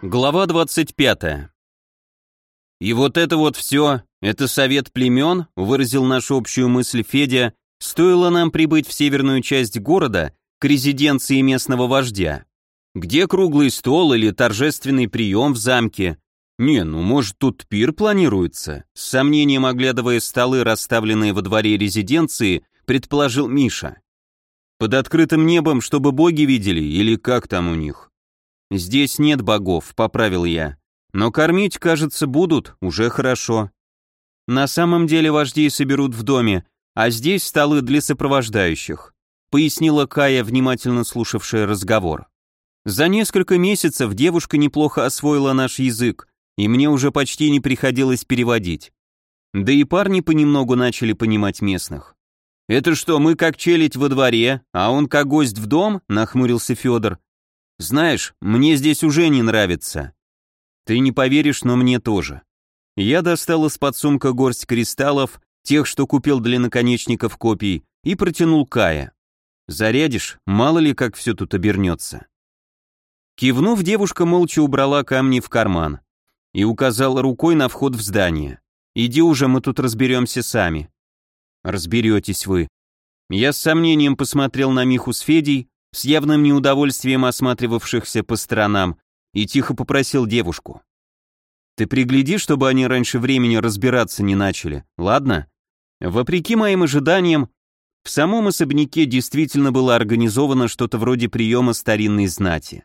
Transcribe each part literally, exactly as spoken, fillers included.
Глава двадцать пятая. «И вот это вот все, это совет племен», выразил нашу общую мысль Федя, стоило нам прибыть в северную часть города к резиденции местного вождя. Где круглый стол или торжественный прием в замке? Не, ну может тут пир планируется? С сомнением оглядывая столы, расставленные во дворе резиденции, предположил Миша. Под открытым небом, чтобы боги видели, или как там у них? «Здесь нет богов», — поправил я. «Но кормить, кажется, будут, уже хорошо. На самом деле вождей соберут в доме, а здесь столы для сопровождающих», — пояснила Кая, внимательно слушавшая разговор. «За несколько месяцев девушка неплохо освоила наш язык, и мне уже почти не приходилось переводить. Да и парни понемногу начали понимать местных». «Это что, мы как челядь во дворе, а он как гость в дом?» — нахмурился Федор. «Знаешь, мне здесь уже не нравится». «Ты не поверишь, но мне тоже». Я достал из-под сумка горсть кристаллов, тех, что купил для наконечников копий, и протянул Кае. «Зарядишь? Мало ли, как все тут обернется». Кивнув, девушка молча убрала камни в карман и указала рукой на вход в здание. «Иди уже, мы тут разберемся сами». «Разберетесь вы». Я с сомнением посмотрел на Миху с Федей, с явным неудовольствием осматривавшихся по сторонам, и тихо попросил девушку. «Ты пригляди, чтобы они раньше времени разбираться не начали, ладно?» Вопреки моим ожиданиям, в самом особняке действительно было организовано что-то вроде приема старинной знати.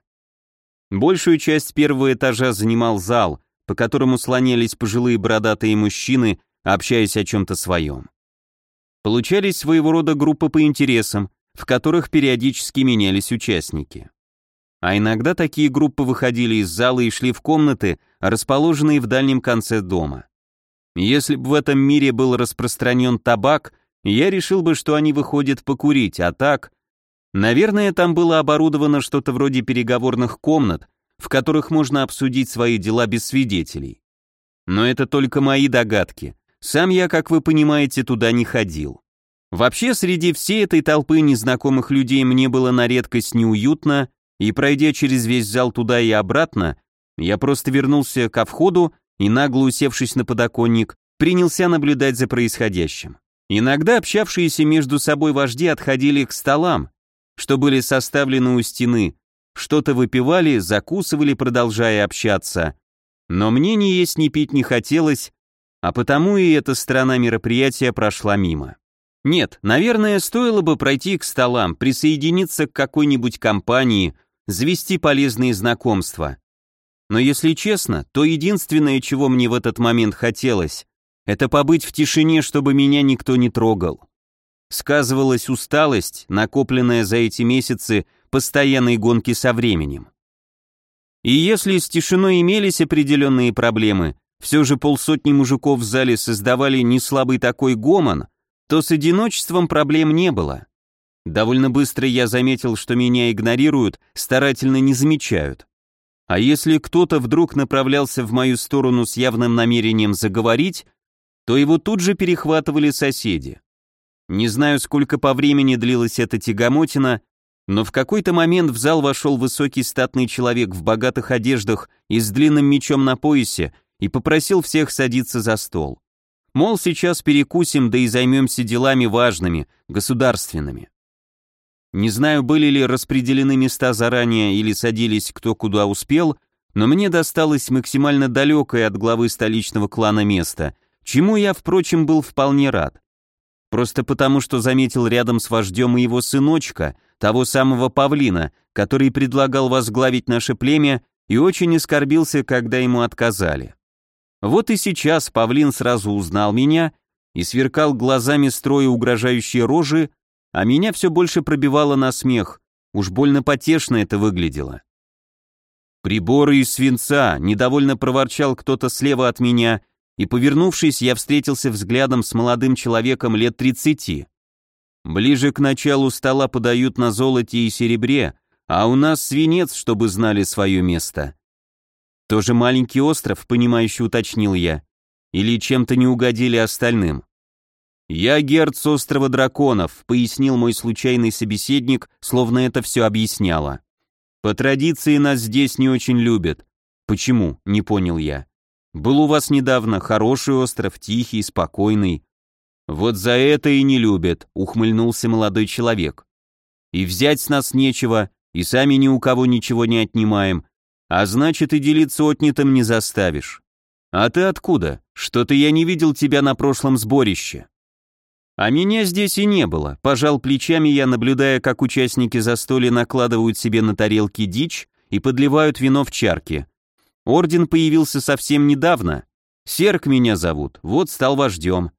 Большую часть первого этажа занимал зал, по которому слонялись пожилые бородатые мужчины, общаясь о чем-то своем. Получались своего рода группы по интересам, в которых периодически менялись участники. А иногда такие группы выходили из зала и шли в комнаты, расположенные в дальнем конце дома. Если бы в этом мире был распространен табак, я решил бы, что они выходят покурить, а так... Наверное, там было оборудовано что-то вроде переговорных комнат, в которых можно обсудить свои дела без свидетелей. Но это только мои догадки. Сам я, как вы понимаете, туда не ходил. Вообще, среди всей этой толпы незнакомых людей мне было на редкость неуютно, и, пройдя через весь зал туда и обратно, я просто вернулся ко входу и, нагло усевшись на подоконник, принялся наблюдать за происходящим. Иногда общавшиеся между собой вожди отходили к столам, что были составлены у стены, что-то выпивали, закусывали, продолжая общаться. Но мне ни есть, ни пить не хотелось, а потому и эта сторона мероприятия прошла мимо. Нет, наверное, стоило бы пройти к столам, присоединиться к какой-нибудь компании, завести полезные знакомства. Но если честно, то единственное, чего мне в этот момент хотелось, это побыть в тишине, чтобы меня никто не трогал. Сказывалась усталость, накопленная за эти месяцы постоянной гонки со временем. И если с тишиной имелись определенные проблемы, все же полсотни мужиков в зале создавали неслабый такой гомон, то с одиночеством проблем не было. Довольно быстро я заметил, что меня игнорируют, старательно не замечают. А если кто-то вдруг направлялся в мою сторону с явным намерением заговорить, то его тут же перехватывали соседи. Не знаю, сколько по времени длилась эта тягомотина, но в какой-то момент в зал вошел высокий статный человек в богатых одеждах и с длинным мечом на поясе и попросил всех садиться за стол. Мол, сейчас перекусим, да и займемся делами важными, государственными. Не знаю, были ли распределены места заранее или садились кто куда успел, но мне досталось максимально далекое от главы столичного клана место, чему я, впрочем, был вполне рад. Просто потому, что заметил рядом с вождем и его сыночка, того самого павлина, который предлагал возглавить наше племя и очень оскорбился, когда ему отказали. Вот и сейчас павлин сразу узнал меня и сверкал глазами, строя угрожающие рожи, а меня все больше пробивало на смех, уж больно потешно это выглядело. «Приборы из свинца», — недовольно проворчал кто-то слева от меня, и, повернувшись, я встретился взглядом с молодым человеком лет тридцати. «Ближе к началу стола подают на золоте и серебре, а у нас свинец, чтобы знали свое место». «Тоже маленький остров», — понимающе уточнил я. «Или чем-то не угодили остальным?» «Я герц острова драконов», — пояснил мой случайный собеседник, словно это все объясняло. «По традиции нас здесь не очень любят, Почему? Не понял я. Был у вас недавно хороший остров, тихий, спокойный. Вот за это и не любят, ухмыльнулся молодой человек. И взять с нас нечего, и сами ни у кого ничего не отнимаем, а значит и делиться отнятым не заставишь. А ты откуда? Что-то я не видел тебя на прошлом сборище. А меня здесь и не было, пожал плечами я, наблюдая, как участники застолья накладывают себе на тарелки дичь и подливают вино в чарки. Орден появился совсем недавно. Серк меня зовут, вот стал вождем.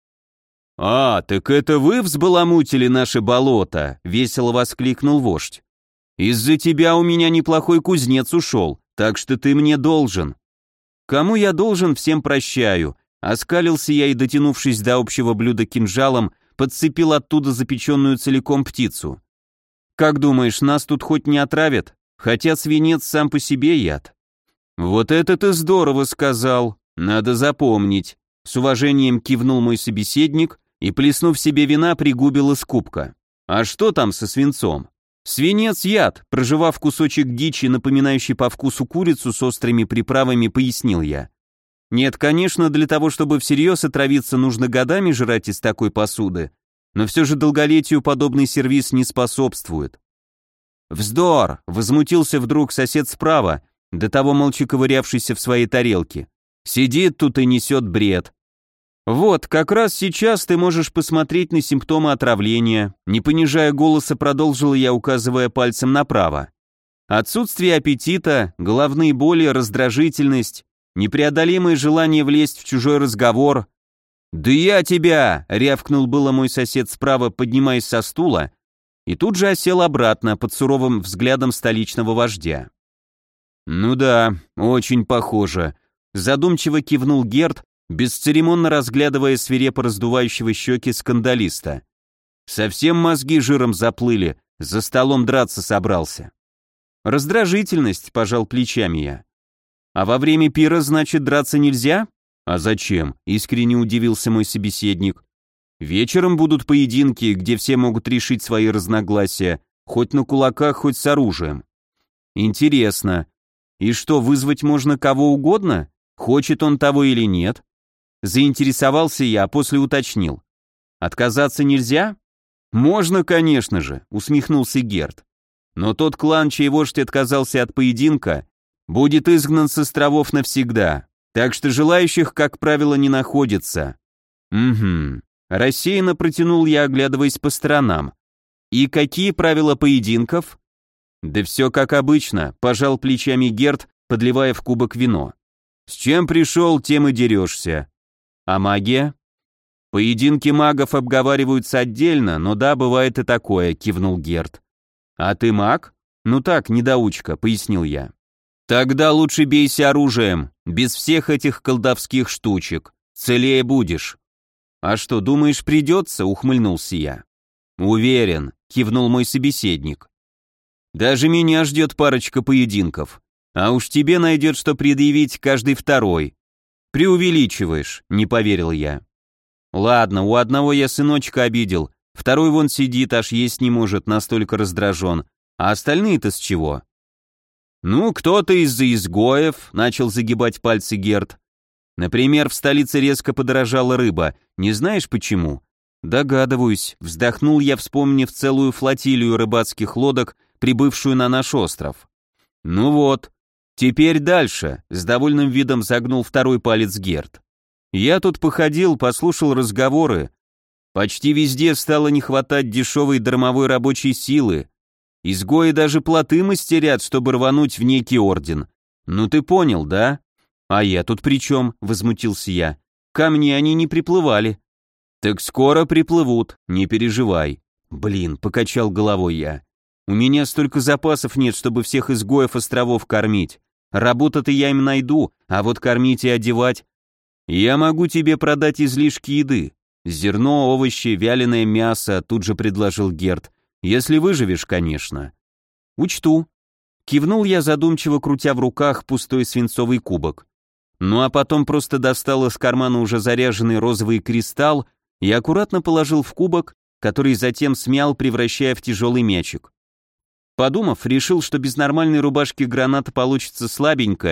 «А, так это вы взбаламутили наше болото?» — весело воскликнул вождь. «Из-за тебя у меня неплохой кузнец ушел, так что ты мне должен». «Кому я должен, всем прощаю», — оскалился я и, дотянувшись до общего блюда кинжалом, подцепил оттуда запеченную целиком птицу. «Как думаешь, нас тут хоть не отравят? Хотя свинец сам по себе яд». «Вот это ты здорово сказал, надо запомнить», — с уважением кивнул мой собеседник и, плеснув себе вина, пригубил из кубка. «А что там со свинцом?» «Свинец яд», прожевав кусочек дичи, напоминающий по вкусу курицу с острыми приправами, пояснил я. «Нет, конечно, для того, чтобы всерьез отравиться, нужно годами жрать из такой посуды, но все же долголетию подобный сервиз не способствует». «Вздор!» — возмутился вдруг сосед справа, до того молча ковырявшийся в своей тарелке. «Сидит тут и несет бред». «Вот, как раз сейчас ты можешь посмотреть на симптомы отравления», не понижая голоса, продолжил я, указывая пальцем направо. «Отсутствие аппетита, головные боли, раздражительность, непреодолимое желание влезть в чужой разговор». «Да я тебя!» — рявкнул было мой сосед справа, поднимаясь со стула, и тут же осел обратно под суровым взглядом столичного вождя. «Ну да, очень похоже», — задумчиво кивнул Герд, бесцеремонно разглядывая свирепо раздувающего щеки скандалиста. «Совсем мозги жиром заплыли, за столом драться собрался». «Раздражительность», — пожал плечами я. «А во время пира, значит, драться нельзя?» «А зачем?» — искренне удивился мой собеседник. «Вечером будут поединки, где все могут решить свои разногласия, хоть на кулаках, хоть с оружием». «Интересно. И что, вызвать можно кого угодно? Хочет он того или нет?» Заинтересовался я, а после уточнил. «Отказаться нельзя?» «Можно, конечно же», — усмехнулся Герд. «Но тот клан, чей вождь отказался от поединка, будет изгнан с островов навсегда, так что желающих, как правило, не находится». «Угу». Рассеянно протянул я, оглядываясь по сторонам. «И какие правила поединков?» «Да все как обычно», — пожал плечами Герд, подливая в кубок вино. «С чем пришел, тем и дерешься». «А магия?» «Поединки магов обговариваются отдельно, но да, бывает и такое», — кивнул Герд. «А ты маг?» «Ну так, недоучка», — пояснил я. «Тогда лучше бейся оружием, без всех этих колдовских штучек, целее будешь». «А что, думаешь, придется?» — ухмыльнулся я. «Уверен», — кивнул мой собеседник. «Даже меня ждет парочка поединков, а уж тебе найдет, что предъявить каждый второй». «Преувеличиваешь», — не поверил я. «Ладно, у одного я сыночка обидел, второй вон сидит, аж есть не может, настолько раздражен, а остальные-то с чего?» «Ну, кто-то из-за изгоев», — начал загибать пальцы Герд. «Например, в столице резко подорожала рыба, не знаешь почему?» «Догадываюсь», — вздохнул я, вспомнив целую флотилию рыбацких лодок, прибывшую на наш остров. «Ну вот, теперь дальше», — с довольным видом загнул второй палец Герд. «Я тут походил, послушал разговоры. Почти везде стало не хватать дешевой дармовой рабочей силы. Изгои даже плоты мастерят, чтобы рвануть в некий орден. Ну ты понял, да?» «А я тут при чем?» — возмутился я. «Ко мне они не приплывали». «Так скоро приплывут, не переживай». «Блин», — покачал головой я. «У меня столько запасов нет, чтобы всех изгоев островов кормить. Работу-то я им найду, а вот кормить и одевать...» «Я могу тебе продать излишки еды. Зерно, овощи, вяленое мясо», — тут же предложил Герд. «Если выживешь, конечно». «Учту». Кивнул я, задумчиво крутя в руках пустой свинцовый кубок. Ну а потом просто достал из кармана уже заряженный розовый кристалл и аккуратно положил в кубок, который затем смял, превращая в тяжелый мячик. Подумав, решил, что без нормальной рубашки граната получится слабенькая,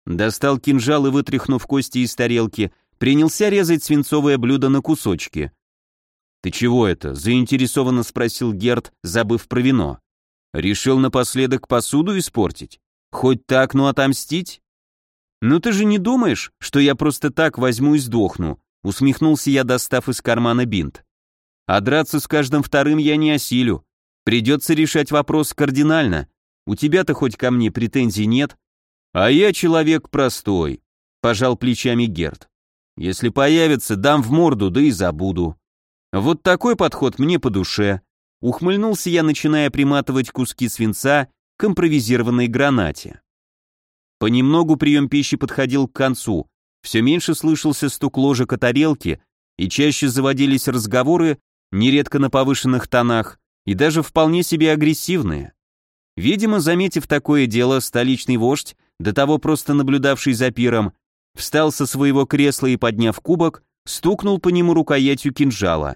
Достал кинжал и, вытряхнув кости из тарелки, принялся резать свинцовое блюдо на кусочки. «Ты чего это?» — заинтересованно спросил Герд, забыв про вино. «Решил напоследок посуду испортить? Хоть так, но отомстить?» «Ну ты же не думаешь, что я просто так возьму и сдохну?» — усмехнулся я, достав из кармана бинт. «А драться с каждым вторым я не осилю. Придется решать вопрос кардинально. У тебя-то хоть ко мне претензий нет?» «А я человек простой», — пожал плечами Герд. «Если появится, дам в морду, да и забуду». Вот такой подход мне по душе. Ухмыльнулся я, начиная приматывать куски свинца к импровизированной гранате. Понемногу прием пищи подходил к концу, все меньше слышался стук ложек о тарелки, и чаще заводились разговоры, нередко на повышенных тонах, и даже вполне себе агрессивные. Видимо, заметив такое дело, столичный вождь, до того просто наблюдавший за пиром, встал со своего кресла и, подняв кубок, стукнул по нему рукоятью кинжала.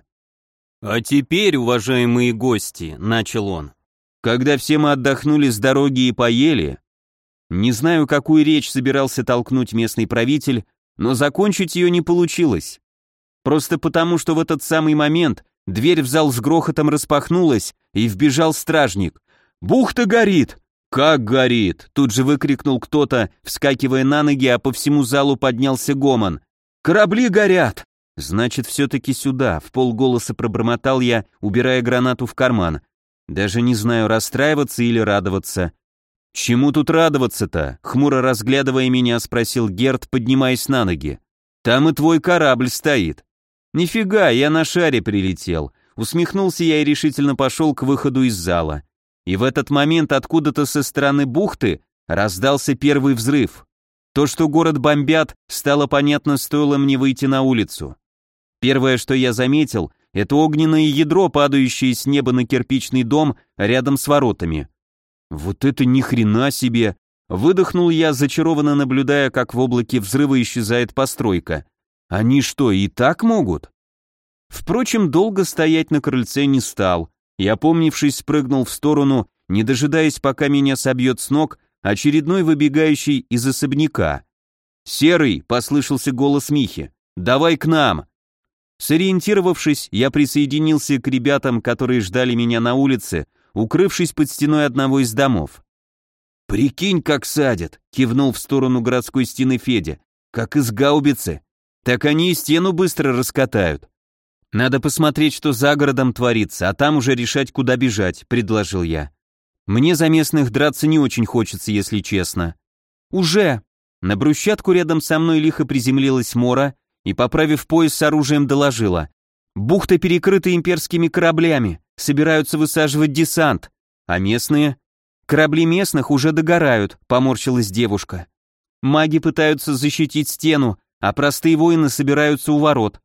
«А теперь, уважаемые гости», — начал он, — «когда все мы отдохнули с дороги и поели...» Не знаю, какую речь собирался толкнуть местный правитель, но закончить ее не получилось. Просто потому, что в этот самый момент дверь в зал с грохотом распахнулась, и вбежал стражник. «Бухта горит!» «Как горит?» — тут же выкрикнул кто-то, вскакивая на ноги, а по всему залу поднялся гомон. «Корабли горят!» «Значит, все-таки сюда», — в полголоса пробормотал я, убирая гранату в карман. Даже не знаю, расстраиваться или радоваться. «Чему тут радоваться-то?» — хмуро разглядывая меня, спросил Герд, поднимаясь на ноги. «Там и твой корабль стоит». «Нифига, я на шаре прилетел», — усмехнулся я и решительно пошел к выходу из зала. И в этот момент откуда-то со стороны бухты раздался первый взрыв. То, что город бомбят, стало понятно, стоило мне выйти на улицу. Первое, что я заметил, это огненное ядро, падающее с неба на кирпичный дом рядом с воротами. Вот это ни хрена себе! Выдохнул я, зачарованно наблюдая, как в облаке взрыва исчезает постройка. Они что, и так могут? Впрочем, долго стоять на крыльце не стал. И, опомнившись, спрыгнул в сторону, не дожидаясь, пока меня собьет с ног очередной выбегающий из особняка. «Серый!» — послышался голос Михи. «Давай к нам!» Сориентировавшись, я присоединился к ребятам, которые ждали меня на улице, укрывшись под стеной одного из домов. «Прикинь, как садят!» — кивнул в сторону городской стены Федя. «Как из гаубицы! Так они и стену быстро раскатают!» «Надо посмотреть, что за городом творится, а там уже решать, куда бежать», — предложил я. «Мне за местных драться не очень хочется, если честно». «Уже!» На брусчатку рядом со мной лихо приземлилась Мора и, поправив пояс с оружием, доложила. «Бухта перекрыта имперскими кораблями, собираются высаживать десант. А местные?» «Корабли местных уже догорают», — поморщилась девушка. «Маги пытаются защитить стену, а простые воины собираются у ворот».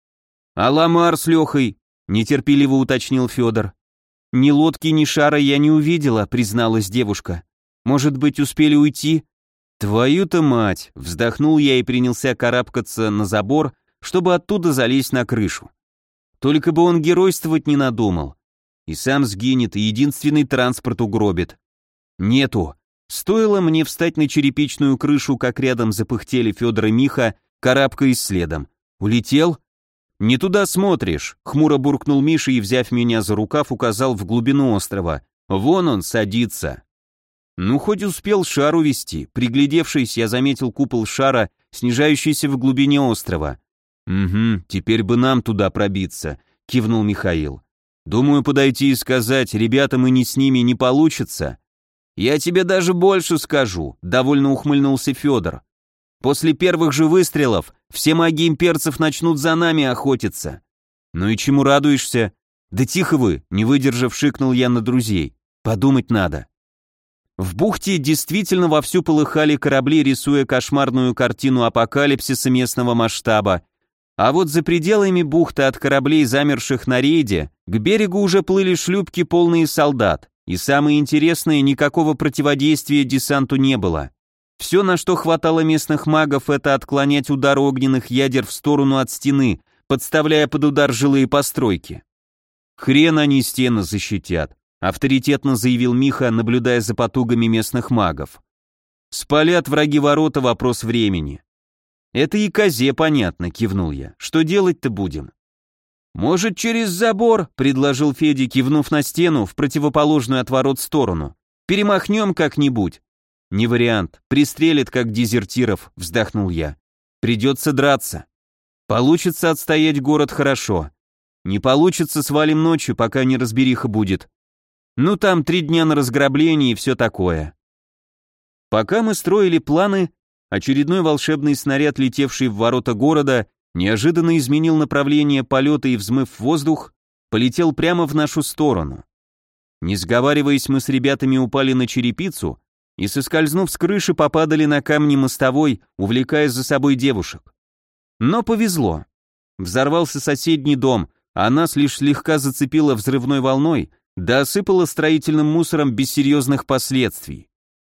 «А Ламар с Лехой?» — нетерпеливо уточнил Федор. «Ни лодки, ни шара я не увидела», — призналась девушка. «Может быть, успели уйти?» «Твою-то мать!» — вздохнул я и принялся карабкаться на забор, чтобы оттуда залезть на крышу. Только бы он геройствовать не надумал. И сам сгинет, и единственный транспорт угробит. Нету. Стоило мне встать на черепичную крышу, как рядом запыхтели Федор и Миха, карабкаясь следом. «Улетел?» «Не туда смотришь», — хмуро буркнул Миша и, взяв меня за рукав, указал в глубину острова. «Вон он садится». Ну, хоть успел шар увести. Приглядевшись, я заметил купол шара, снижающийся в глубине острова. «Угу, теперь бы нам туда пробиться», — кивнул Михаил. «Думаю, подойти и сказать, ребята, мы не с ними, не получится». «Я тебе даже больше скажу», — довольно ухмыльнулся Федор. «После первых же выстрелов все маги имперцев начнут за нами охотиться». «Ну и чему радуешься?» «Да тихо вы», — не выдержав, шикнул я на друзей. «Подумать надо». В бухте действительно вовсю полыхали корабли, рисуя кошмарную картину апокалипсиса местного масштаба. А вот за пределами бухты от кораблей, замерших на рейде, к берегу уже плыли шлюпки, полные солдат. И самое интересное, никакого противодействия десанту не было. Все, на что хватало местных магов, это отклонять удар огненных ядер в сторону от стены, подставляя под удар жилые постройки. «Хрен они стены защитят», — авторитетно заявил Миха, наблюдая за потугами местных магов. Спалят враги ворота, вопрос времени. Это и козе понятно, кивнул я. Что делать-то будем? Может, через забор, предложил Федя, кивнув на стену в противоположную от ворот сторону. Перемахнем как-нибудь. Не вариант, пристрелят как дезертиров, вздохнул я. Придется драться. Получится отстоять город хорошо. Не получится, свалим ночью, пока неразбериха будет. Ну там три дня на разграбление и все такое. Пока мы строили планы, очередной волшебный снаряд, летевший в ворота города, неожиданно изменил направление полета и, взмыв в воздух, полетел прямо в нашу сторону. Не сговариваясь, мы с ребятами упали на черепицу и, соскользнув с крыши, попадали на камни мостовой, увлекая за собой девушек. Но повезло. Взорвался соседний дом, а нас лишь слегка зацепило взрывной волной, да осыпало строительным мусором без серьезных последствий.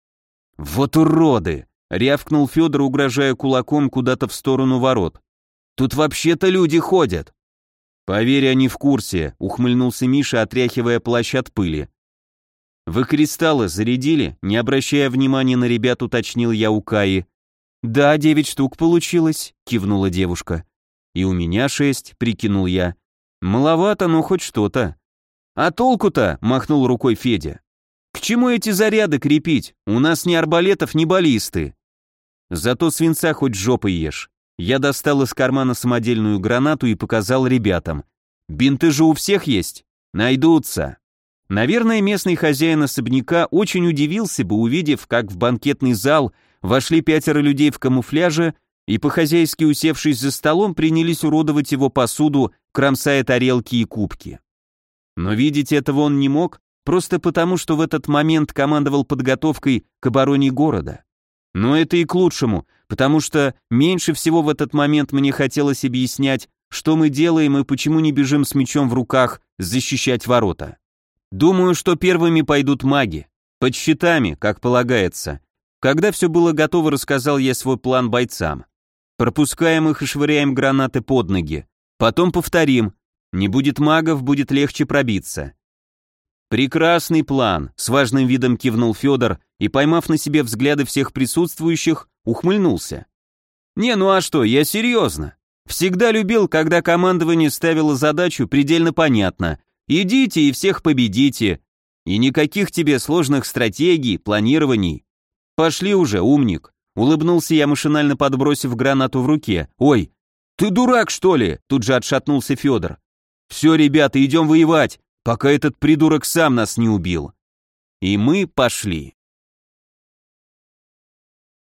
«Вот уроды!» — рявкнул Федор, угрожая кулаком куда-то в сторону ворот. «Тут вообще-то люди ходят!» «Поверь, они в курсе», — ухмыльнулся Миша, отряхивая плащ от пыли. «Вы кристаллы зарядили?» — не обращая внимания на ребят, уточнил я у Каи. «Да, девять штук получилось», — кивнула девушка. «И у меня шесть», — прикинул я. «Маловато, но хоть что-то». «А толку-то?» — махнул рукой Федя. «К чему эти заряды крепить? У нас ни арбалетов, ни баллисты». «Зато свинца хоть жопой ешь». Я достал из кармана самодельную гранату и показал ребятам. «Бинты же у всех есть? Найдутся». Наверное, местный хозяин особняка очень удивился бы, увидев, как в банкетный зал вошли пятеро людей в камуфляже и, по-хозяйски усевшись за столом, принялись уродовать его посуду, кромсая тарелки и кубки. Но видеть этого он не мог, просто потому, что в этот момент командовал подготовкой к обороне города. Но это и к лучшему, потому что меньше всего в этот момент мне хотелось объяснять, что мы делаем и почему не бежим с мечом в руках защищать ворота. Думаю, что первыми пойдут маги, под щитами, как полагается. Когда все было готово, рассказал я свой план бойцам. Пропускаем их и швыряем гранаты под ноги. Потом повторим. Не будет магов, будет легче пробиться. Прекрасный план, с важным видом кивнул Федор и, поймав на себе взгляды всех присутствующих, ухмыльнулся. Не, ну а что, я серьезно. Всегда любил, когда командование ставило задачу предельно понятно. Идите и всех победите. И никаких тебе сложных стратегий, планирований. Пошли уже, умник. Улыбнулся я, машинально подбросив гранату в руке. Ой, ты дурак, что ли? Тут же отшатнулся Федор. Все, ребята, идем воевать, пока этот придурок сам нас не убил. И мы пошли.